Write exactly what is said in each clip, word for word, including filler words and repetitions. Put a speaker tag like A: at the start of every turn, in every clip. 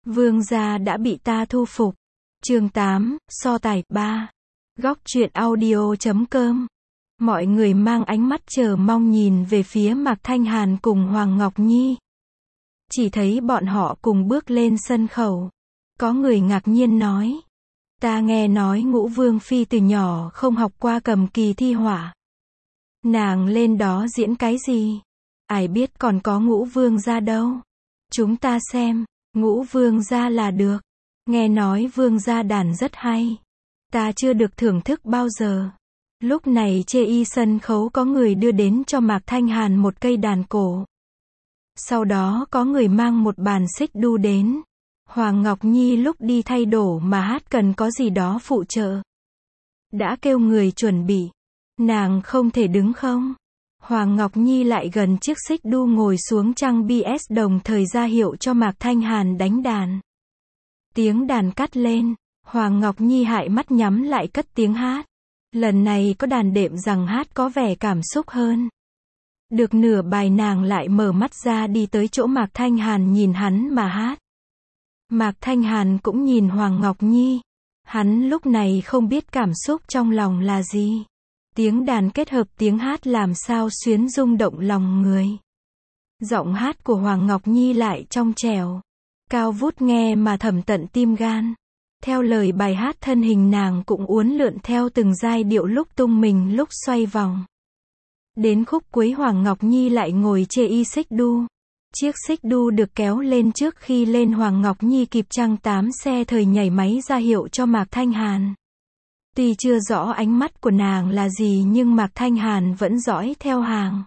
A: Vương gia đã bị ta thu phục. Chương tám, so tài, ba. Góc truyện audio chấm com. Mọi người mang ánh mắt chờ mong nhìn về phía Mạc Thanh Hàn cùng Hoàng Ngọc Nhi. Chỉ thấy bọn họ cùng bước lên sân khấu. Có người ngạc nhiên nói. Ta nghe nói Ngũ Vương Phi từ nhỏ không học qua cầm kỳ thi họa. Nàng lên đó diễn cái gì? Ai biết còn có Ngũ Vương gia đâu. Chúng ta xem, Ngũ Vương gia là được. Nghe nói Vương gia đàn rất hay. Ta chưa được thưởng thức bao giờ. Lúc này chê y sân khấu có người đưa đến cho Mạc Thanh Hàn một cây đàn cổ. Sau đó có người mang một bàn xích đu đến. Hoàng Ngọc Nhi lúc đi thay đồ mà hát cần có gì đó phụ trợ. Đã kêu người chuẩn bị. Nàng không thể đứng không? Hoàng Ngọc Nhi lại gần chiếc xích đu ngồi xuống trang bê ét đồng thời ra hiệu cho Mạc Thanh Hàn đánh đàn. Tiếng đàn cắt lên. Hoàng Ngọc Nhi hại mắt nhắm lại cất tiếng hát. Lần này có đàn đệm rằng hát có vẻ cảm xúc hơn. Được nửa bài nàng lại mở mắt ra đi tới chỗ Mạc Thanh Hàn nhìn hắn mà hát. Mạc Thanh Hàn cũng nhìn Hoàng Ngọc Nhi. Hắn lúc này không biết cảm xúc trong lòng là gì. Tiếng đàn kết hợp tiếng hát làm sao xuyến rung động lòng người. Giọng hát của Hoàng Ngọc Nhi lại trong trẻo. Cao vút nghe mà thẩm tận tim gan. Theo lời bài hát thân hình nàng cũng uốn lượn theo từng giai điệu lúc tung mình lúc xoay vòng. Đến khúc cuối Hoàng Ngọc Nhi lại ngồi chê y xích đu. Chiếc xích đu được kéo lên trước khi lên Hoàng Ngọc Nhi kịp trăng tám xe thời nhảy máy ra hiệu cho Mạc Thanh Hàn. Tuy chưa rõ ánh mắt của nàng là gì nhưng Mạc Thanh Hàn vẫn dõi theo hàng.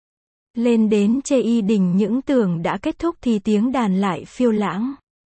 A: Lên đến chê y đỉnh những tưởng đã kết thúc thì tiếng đàn lại phiêu lãng.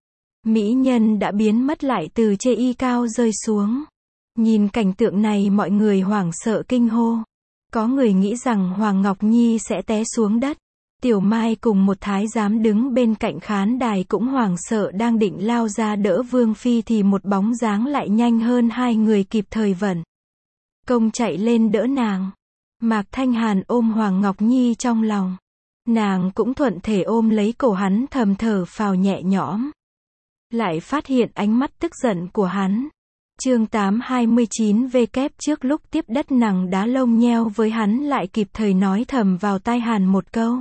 A: Mỹ nhân đã biến mất lại từ chê y cao rơi xuống. Nhìn cảnh tượng này mọi người hoảng sợ kinh hô. Có người nghĩ rằng Hoàng Ngọc Nhi sẽ té xuống đất. Tiểu Mai cùng một thái giám đứng bên cạnh khán đài cũng hoảng sợ đang định lao ra đỡ Vương Phi thì một bóng dáng lại nhanh hơn hai người kịp thời vận công chạy lên đỡ nàng. Mạc Thanh Hàn ôm Hoàng Ngọc Nhi trong lòng. Nàng cũng thuận thể ôm lấy cổ hắn thầm thở phào nhẹ nhõm. Lại phát hiện ánh mắt tức giận của hắn. Chương tám hai mươi chín V kép trước lúc tiếp đất nàng đá lông nheo với hắn lại kịp thời nói thầm vào tai Hàn một câu.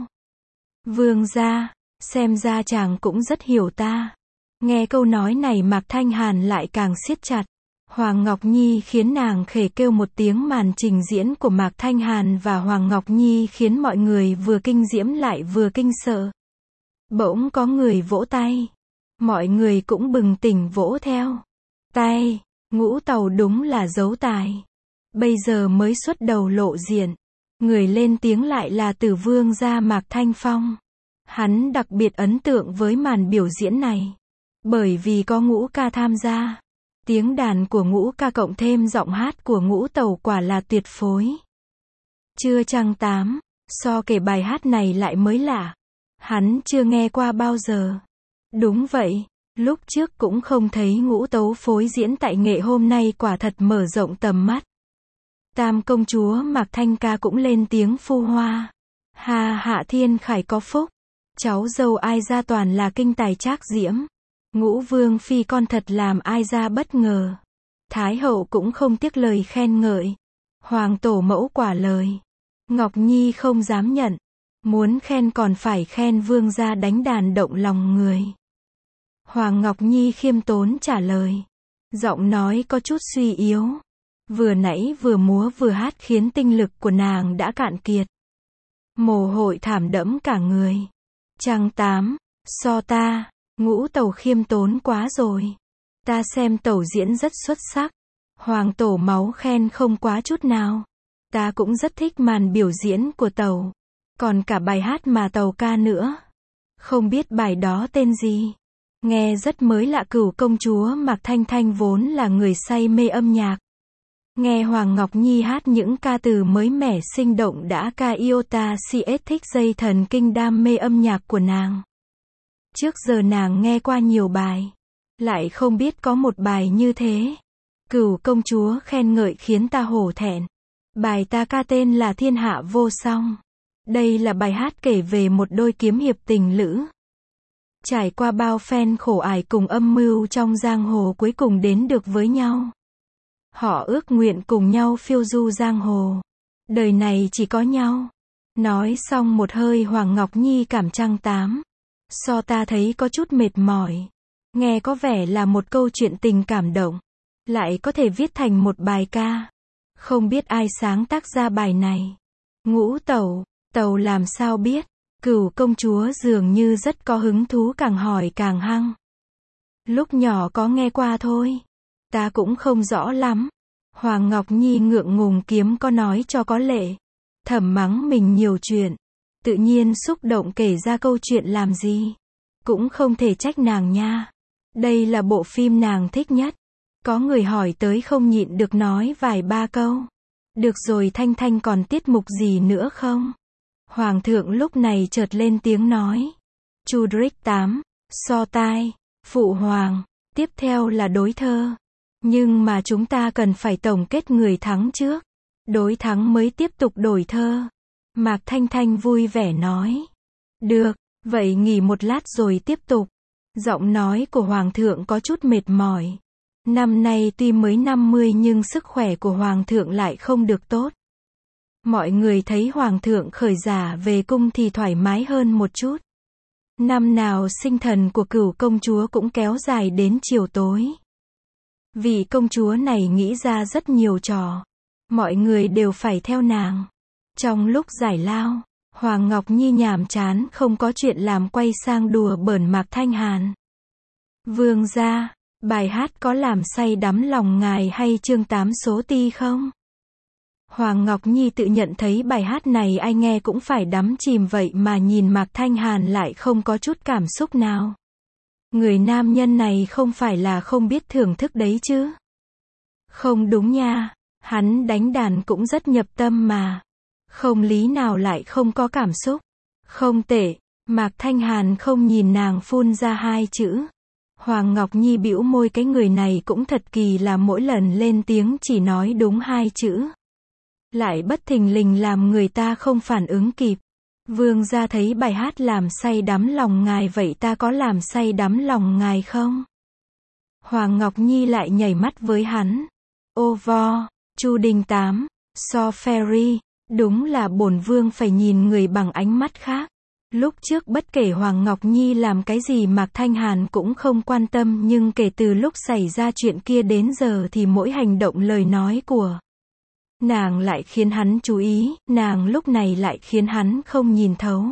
A: Vương gia, xem ra chàng cũng rất hiểu ta. Nghe câu nói này Mạc Thanh Hàn lại càng siết chặt. Hoàng Ngọc Nhi khiến nàng khề kêu một tiếng màn trình diễn của Mạc Thanh Hàn và Hoàng Ngọc Nhi khiến mọi người vừa kinh diễm lại vừa kinh sợ. Bỗng có người vỗ tay. Mọi người cũng bừng tỉnh vỗ theo. Tay, Ngũ Tàu đúng là dấu tài. Bây giờ mới xuất đầu lộ diện. Người lên tiếng lại là Tử Vương gia Mạc Thanh Phong. Hắn đặc biệt ấn tượng với màn biểu diễn này. Bởi vì có Ngũ ca tham gia. Tiếng đàn của Ngũ ca cộng thêm giọng hát của Ngũ Tàu quả là tuyệt phối. Chưa trăng tám, so kể bài hát này lại mới lạ. Hắn chưa nghe qua bao giờ. Đúng vậy, lúc trước cũng không thấy Ngũ Tấu phối diễn tại nghệ hôm nay quả thật mở rộng tầm mắt. Tam công chúa Mạc Thanh ca cũng lên tiếng phu hoa. Ha Hạ Thiên Khải có phúc. Cháu dâu Ai Gia toàn là kinh tài trác diễm. Ngũ Vương Phi con thật làm Ai Gia bất ngờ. Thái hậu cũng không tiếc lời khen ngợi. Hoàng tổ mẫu quả lời. Ngọc Nhi không dám nhận. Muốn khen còn phải khen vương gia đánh đàn động lòng người. Hoàng Ngọc Nhi khiêm tốn trả lời. Giọng nói có chút suy yếu. Vừa nãy vừa múa vừa hát khiến tinh lực của nàng đã cạn kiệt. Mồ hôi thảm đẫm cả người. Trăng tám, so ta, Ngũ Tàu khiêm tốn quá rồi. Ta xem Tàu diễn rất xuất sắc. Hoàng tổ máu khen không quá chút nào. Ta cũng rất thích màn biểu diễn của Tàu. Còn cả bài hát mà Tàu ca nữa. Không biết bài đó tên gì. Nghe rất mới lạ. Cửu công chúa Mạc Thanh Thanh vốn là người say mê âm nhạc. Nghe Hoàng Ngọc Nhi hát những ca từ mới mẻ sinh động đã ca iota cs thích dây thần kinh đam mê âm nhạc của nàng. Trước giờ nàng nghe qua nhiều bài. Lại không biết có một bài như thế. Cửu công chúa khen ngợi khiến ta hổ thẹn. Bài ta ca tên là Thiên Hạ Vô Song. Đây là bài hát kể về một đôi kiếm hiệp tình lữ. Trải qua bao phen khổ ải cùng âm mưu trong giang hồ cuối cùng đến được với nhau. Họ ước nguyện cùng nhau phiêu du giang hồ. Đời này chỉ có nhau. Nói xong một hơi Hoàng Ngọc Nhi cảm trăng tám. So ta thấy có chút mệt mỏi. Nghe có vẻ là một câu chuyện tình cảm động. Lại có thể viết thành một bài ca. Không biết ai sáng tác ra bài này. Ngũ Tẩu, Tẩu làm sao biết. Cửu công chúa dường như rất có hứng thú, càng hỏi càng hăng. Lúc nhỏ có nghe qua thôi. Ta cũng không rõ lắm. Hoàng Ngọc Nhi ngượng ngùng kiếm có nói cho có lệ. Thầm mắng mình nhiều chuyện. Tự nhiên xúc động kể ra câu chuyện làm gì. Cũng không thể trách nàng nha. Đây là bộ phim nàng thích nhất. Có người hỏi tới không nhịn được nói vài ba câu. Được rồi, Thanh Thanh còn tiết mục gì nữa không? Hoàng thượng lúc này chợt lên tiếng nói. Chu Drích tám, so tai, phụ hoàng, tiếp theo là đối thơ. Nhưng mà chúng ta cần phải tổng kết người thắng trước. Đối thắng mới tiếp tục đổi thơ. Mạc Thanh Thanh vui vẻ nói. Được, vậy nghỉ một lát rồi tiếp tục. Giọng nói của Hoàng thượng có chút mệt mỏi. Năm nay tuy mới năm mươi nhưng sức khỏe của Hoàng thượng lại không được tốt. Mọi người thấy Hoàng thượng khởi giả về cung thì thoải mái hơn một chút. Năm nào sinh thần của Cửu công chúa cũng kéo dài đến chiều tối. Vị công chúa này nghĩ ra rất nhiều trò. Mọi người đều phải theo nàng. Trong lúc giải lao, Hoàng Ngọc Nhi nhàm chán không có chuyện làm quay sang đùa bỡn Mạc Thanh Hàn. Vương gia, bài hát có làm say đắm lòng ngài hay chương tám số ti không? Hoàng Ngọc Nhi tự nhận thấy bài hát này ai nghe cũng phải đắm chìm, vậy mà nhìn Mạc Thanh Hàn lại không có chút cảm xúc nào. Người nam nhân này không phải là không biết thưởng thức đấy chứ? Không đúng nha, hắn đánh đàn cũng rất nhập tâm mà. Không lý nào lại không có cảm xúc. Không tệ. Mạc Thanh Hàn không nhìn nàng phun ra hai chữ. Hoàng Ngọc Nhi bĩu môi, cái người này cũng thật kỳ, là mỗi lần lên tiếng chỉ nói đúng hai chữ. Lại bất thình lình làm người ta không phản ứng kịp. Vương gia thấy bài hát làm say đắm lòng ngài, vậy ta có làm say đắm lòng ngài không? Hoàng Ngọc Nhi lại nhảy mắt với hắn. Ô vo, Chu Đình tám, so Ferry, đúng là bổn vương phải nhìn người bằng ánh mắt khác. Lúc trước bất kể Hoàng Ngọc Nhi làm cái gì Mạc Thanh Hàn cũng không quan tâm, nhưng kể từ lúc xảy ra chuyện kia đến giờ thì mỗi hành động lời nói của nàng lại khiến hắn chú ý, nàng lúc này lại khiến hắn không nhìn thấu.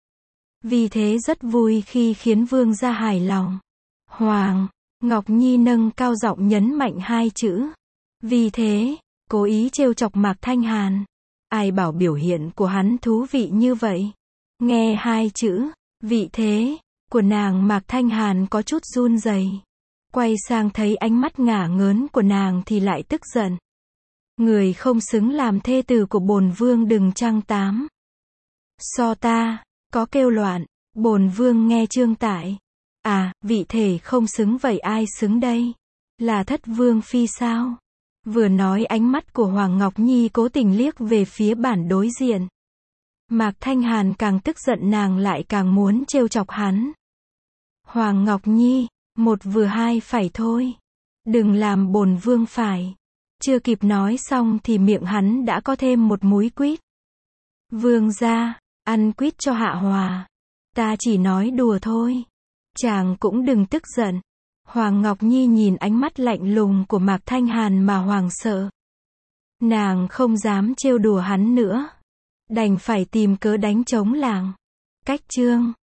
A: Vì thế rất vui khi khiến vương gia hài lòng. Hoàng Ngọc Nhi nâng cao giọng nhấn mạnh hai chữ. Vì thế, cố ý trêu chọc Mạc Thanh Hàn. Ai bảo biểu hiện của hắn thú vị như vậy? Nghe hai chữ, vị thế, của nàng Mạc Thanh Hàn có chút run rẩy. Quay sang thấy ánh mắt ngả ngớn của nàng thì lại tức giận. Người không xứng làm thê tử của bổn vương đừng trăng tám. So ta, có kêu loạn, bổn vương nghe trương tại. À, vị thể không xứng vậy ai xứng đây? Là thất vương phi sao? Vừa nói ánh mắt của Hoàng Ngọc Nhi cố tình liếc về phía bản đối diện. Mạc Thanh Hàn càng tức giận, nàng lại càng muốn trêu chọc hắn. Hoàng Ngọc Nhi, một vừa hai phải thôi. Đừng làm bổn vương phải. Chưa kịp nói xong thì miệng hắn đã có thêm một múi quýt. Vương gia, ăn quýt cho hạ hòa. Ta chỉ nói đùa thôi. Chàng cũng đừng tức giận. Hoàng Ngọc Nhi nhìn ánh mắt lạnh lùng của Mạc Thanh Hàn mà hoảng sợ. Nàng không dám trêu đùa hắn nữa. Đành phải tìm cớ đánh trống làng. Cách chương